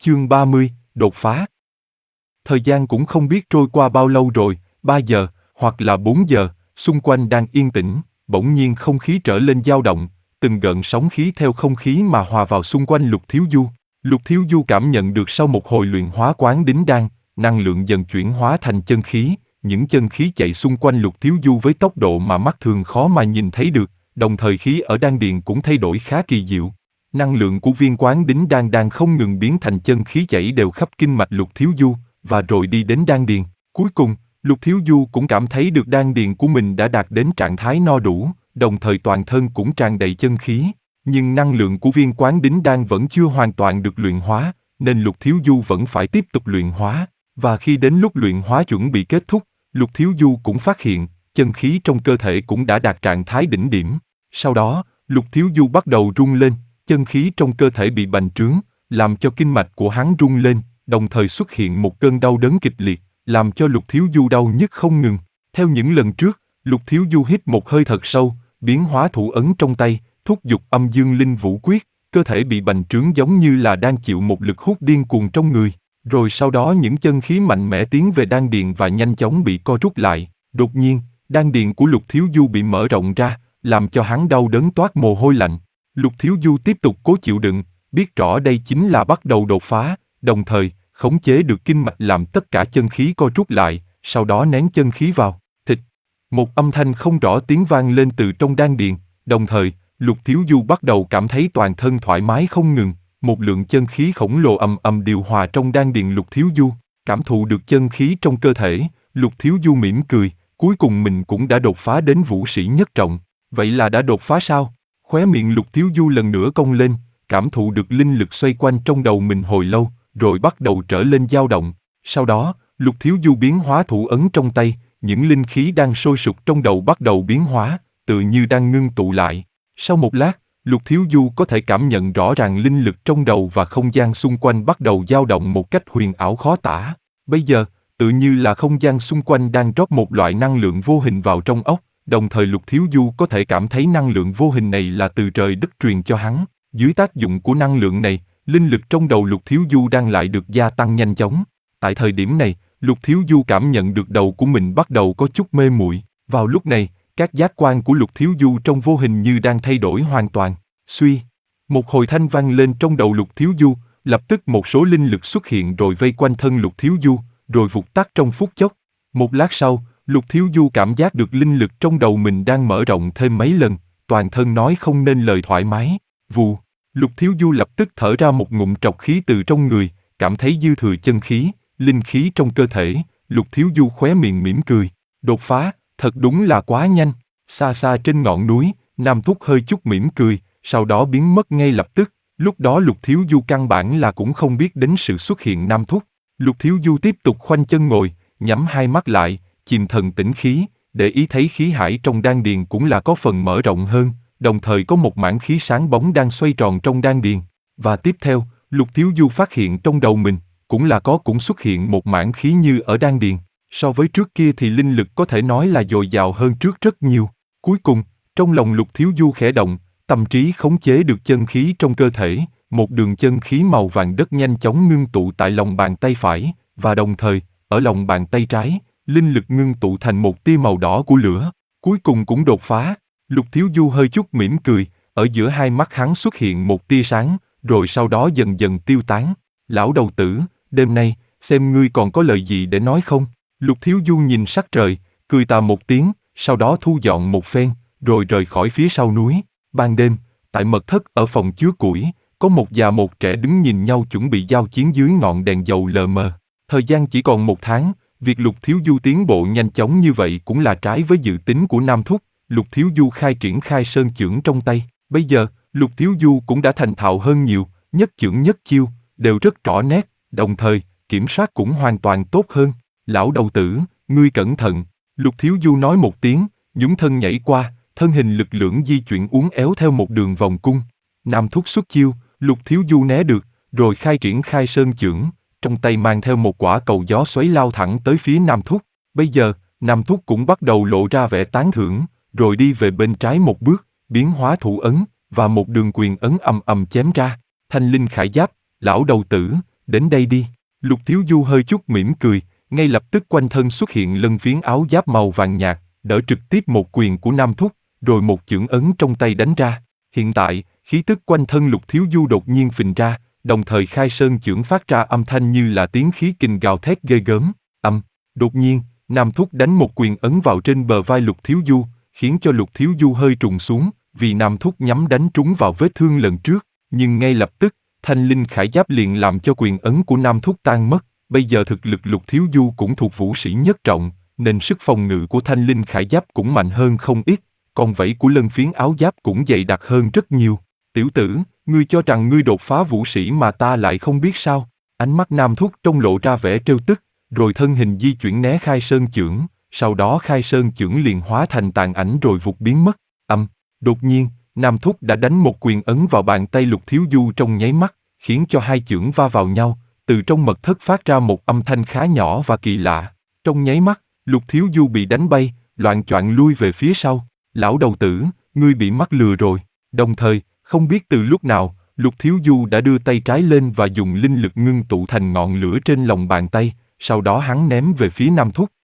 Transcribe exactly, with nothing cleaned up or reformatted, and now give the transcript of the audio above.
Chương ba mươi, đột phá. Thời gian cũng không biết trôi qua bao lâu rồi, ba giờ, hoặc là bốn giờ, xung quanh đang yên tĩnh, bỗng nhiên không khí trở lên dao động, từng gợn sóng khí theo không khí mà hòa vào xung quanh Lục Thiếu Du. Lục Thiếu Du cảm nhận được sau một hồi luyện hóa quán đính đan, năng lượng dần chuyển hóa thành chân khí, những chân khí chạy xung quanh Lục Thiếu Du với tốc độ mà mắt thường khó mà nhìn thấy được, đồng thời khí ở đan điền cũng thay đổi khá kỳ diệu. Năng lượng của viên quán đính đan đang không ngừng biến thành chân khí chảy đều khắp kinh mạch Lục Thiếu Du, và rồi đi đến đan điền. Cuối cùng, Lục Thiếu Du cũng cảm thấy được đan điền của mình đã đạt đến trạng thái no đủ, đồng thời toàn thân cũng tràn đầy chân khí. Nhưng năng lượng của viên quán đính đan vẫn chưa hoàn toàn được luyện hóa, nên Lục Thiếu Du vẫn phải tiếp tục luyện hóa. Và khi đến lúc luyện hóa chuẩn bị kết thúc, Lục Thiếu Du cũng phát hiện, chân khí trong cơ thể cũng đã đạt trạng thái đỉnh điểm. Sau đó, Lục Thiếu Du bắt đầu rung lên, chân khí trong cơ thể bị bành trướng, làm cho kinh mạch của hắn rung lên, đồng thời xuất hiện một cơn đau đớn kịch liệt, làm cho Lục Thiếu Du đau nhức không ngừng. Theo những lần trước, Lục Thiếu Du hít một hơi thật sâu, biến hóa thủ ấn trong tay, thúc giục âm dương linh vũ quyết, cơ thể bị bành trướng giống như là đang chịu một lực hút điên cuồng trong người. Rồi sau đó những chân khí mạnh mẽ tiến về đan điền và nhanh chóng bị co rút lại. Đột nhiên, đan điền của Lục Thiếu Du bị mở rộng ra, làm cho hắn đau đớn toát mồ hôi lạnh. Lục Thiếu Du tiếp tục cố chịu đựng, biết rõ đây chính là bắt đầu đột phá, đồng thời, khống chế được kinh mạch làm tất cả chân khí co rút lại, sau đó nén chân khí vào, thịt. Một âm thanh không rõ tiếng vang lên từ trong đan điền, đồng thời, Lục Thiếu Du bắt đầu cảm thấy toàn thân thoải mái không ngừng, một lượng chân khí khổng lồ ầm ầm điều hòa trong đan điền Lục Thiếu Du, cảm thụ được chân khí trong cơ thể, Lục Thiếu Du mỉm cười, cuối cùng mình cũng đã đột phá đến vũ sĩ nhất trọng, vậy là đã đột phá sao? Khóe miệng Lục Thiếu Du lần nữa cong lên, cảm thụ được linh lực xoay quanh trong đầu mình hồi lâu, rồi bắt đầu trở lên dao động. Sau đó, Lục Thiếu Du biến hóa thủ ấn trong tay, những linh khí đang sôi sục trong đầu bắt đầu biến hóa, tự như đang ngưng tụ lại. Sau một lát, Lục Thiếu Du có thể cảm nhận rõ ràng linh lực trong đầu và không gian xung quanh bắt đầu dao động một cách huyền ảo khó tả. Bây giờ, tự như là không gian xung quanh đang rót một loại năng lượng vô hình vào trong óc, đồng thời Lục Thiếu Du có thể cảm thấy năng lượng vô hình này là từ trời đất truyền cho hắn. Dưới tác dụng của năng lượng này, linh lực trong đầu Lục Thiếu Du đang lại được gia tăng nhanh chóng. Tại thời điểm này, Lục Thiếu Du cảm nhận được đầu của mình bắt đầu có chút mê muội. Vào lúc này, các giác quan của Lục Thiếu Du trong vô hình như đang thay đổi hoàn toàn. Suy, một hồi thanh vang lên trong đầu Lục Thiếu Du, lập tức một số linh lực xuất hiện rồi vây quanh thân Lục Thiếu Du, rồi vụt tắt trong phút chốc. Một lát sau, Lục Thiếu Du cảm giác được linh lực trong đầu mình đang mở rộng thêm mấy lần, toàn thân nói không nên lời thoải mái. Vù, Lục Thiếu Du lập tức thở ra một ngụm trọc khí từ trong người, cảm thấy dư thừa chân khí, linh khí trong cơ thể. Lục Thiếu Du khóe miệng mỉm cười, đột phá, thật đúng là quá nhanh. Xa xa trên ngọn núi, Nam Thúc hơi chút mỉm cười, sau đó biến mất ngay lập tức. Lúc đó Lục Thiếu Du căn bản là cũng không biết đến sự xuất hiện Nam Thúc. Lục Thiếu Du tiếp tục khoanh chân ngồi, nhắm hai mắt lại, chìm thần tĩnh khí, để ý thấy khí hải trong đan điền cũng là có phần mở rộng hơn, đồng thời có một mảng khí sáng bóng đang xoay tròn trong đan điền. Và tiếp theo, Lục Thiếu Du phát hiện trong đầu mình, cũng là có cũng xuất hiện một mảng khí như ở đan điền. So với trước kia thì linh lực có thể nói là dồi dào hơn trước rất nhiều. Cuối cùng, trong lòng Lục Thiếu Du khẽ động, tâm trí khống chế được chân khí trong cơ thể, một đường chân khí màu vàng đất nhanh chóng ngưng tụ tại lòng bàn tay phải, và đồng thời, ở lòng bàn tay trái, linh lực ngưng tụ thành một tia màu đỏ của lửa, cuối cùng cũng đột phá. Lục Thiếu Du hơi chút mỉm cười, ở giữa hai mắt hắn xuất hiện một tia sáng, rồi sau đó dần dần tiêu tán. Lão đầu tử, đêm nay, xem ngươi còn có lời gì để nói không? Lục Thiếu Du nhìn sắc trời, cười tà một tiếng, sau đó thu dọn một phen, rồi rời khỏi phía sau núi. Ban đêm, tại mật thất ở phòng chứa củi, có một già một trẻ đứng nhìn nhau chuẩn bị giao chiến dưới ngọn đèn dầu lờ mờ. Thời gian chỉ còn một tháng, việc Lục Thiếu Du tiến bộ nhanh chóng như vậy cũng là trái với dự tính của Nam Thúc. Lục Thiếu Du khai triển khai sơn chưởng trong tay. Bây giờ, Lục Thiếu Du cũng đã thành thạo hơn nhiều, nhất chưởng nhất chiêu, đều rất rõ nét, đồng thời, kiểm soát cũng hoàn toàn tốt hơn. Lão đầu tử, ngươi cẩn thận. Lục Thiếu Du nói một tiếng, nhún thân nhảy qua, thân hình lực lưỡng di chuyển uốn éo theo một đường vòng cung. Nam Thúc xuất chiêu, Lục Thiếu Du né được, rồi khai triển khai sơn chưởng, trong tay mang theo một quả cầu gió xoáy lao thẳng tới phía Nam Thúc. Bây giờ, Nam Thúc cũng bắt đầu lộ ra vẻ tán thưởng, rồi đi về bên trái một bước, biến hóa thủ ấn, và một đường quyền ấn ầm ầm chém ra. Thanh linh khải giáp, lão đầu tử, đến đây đi. Lục Thiếu Du hơi chút mỉm cười, ngay lập tức quanh thân xuất hiện lân phiến áo giáp màu vàng nhạt, đỡ trực tiếp một quyền của Nam Thúc, rồi một chưởng ấn trong tay đánh ra. Hiện tại, khí tức quanh thân Lục Thiếu Du đột nhiên phình ra, đồng thời khai sơn chưởng phát ra âm thanh như là tiếng khí kình gào thét ghê gớm. Âm, đột nhiên, Nam Thúc đánh một quyền ấn vào trên bờ vai Lục Thiếu Du, khiến cho Lục Thiếu Du hơi trùng xuống, vì Nam Thúc nhắm đánh trúng vào vết thương lần trước, nhưng ngay lập tức, thanh linh khải giáp liền làm cho quyền ấn của Nam Thúc tan mất. Bây giờ thực lực Lục Thiếu Du cũng thuộc vũ sĩ nhất trọng, nên sức phòng ngự của thanh linh khải giáp cũng mạnh hơn không ít, còn vảy của lân phiến áo giáp cũng dày đặc hơn rất nhiều. Tiểu tử, ngươi cho rằng ngươi đột phá vũ sĩ mà ta lại không biết sao? Ánh mắt Nam Thúc trông lộ ra vẻ trêu tức, rồi thân hình di chuyển né khai sơn chưởng, sau đó khai sơn chưởng liền hóa thành tàn ảnh rồi vụt biến mất. Âm, đột nhiên, Nam Thúc đã đánh một quyền ấn vào bàn tay Lục Thiếu Du trong nháy mắt, khiến cho hai chưởng va vào nhau, từ trong mật thất phát ra một âm thanh khá nhỏ và kỳ lạ. Trong nháy mắt, Lục Thiếu Du bị đánh bay, loạng choạng lui về phía sau. Lão đầu tử, ngươi bị mắc lừa rồi. Đồng thời, không biết từ lúc nào, Lục Thiếu Du đã đưa tay trái lên và dùng linh lực ngưng tụ thành ngọn lửa trên lòng bàn tay, sau đó hắn ném về phía Nam Thúc.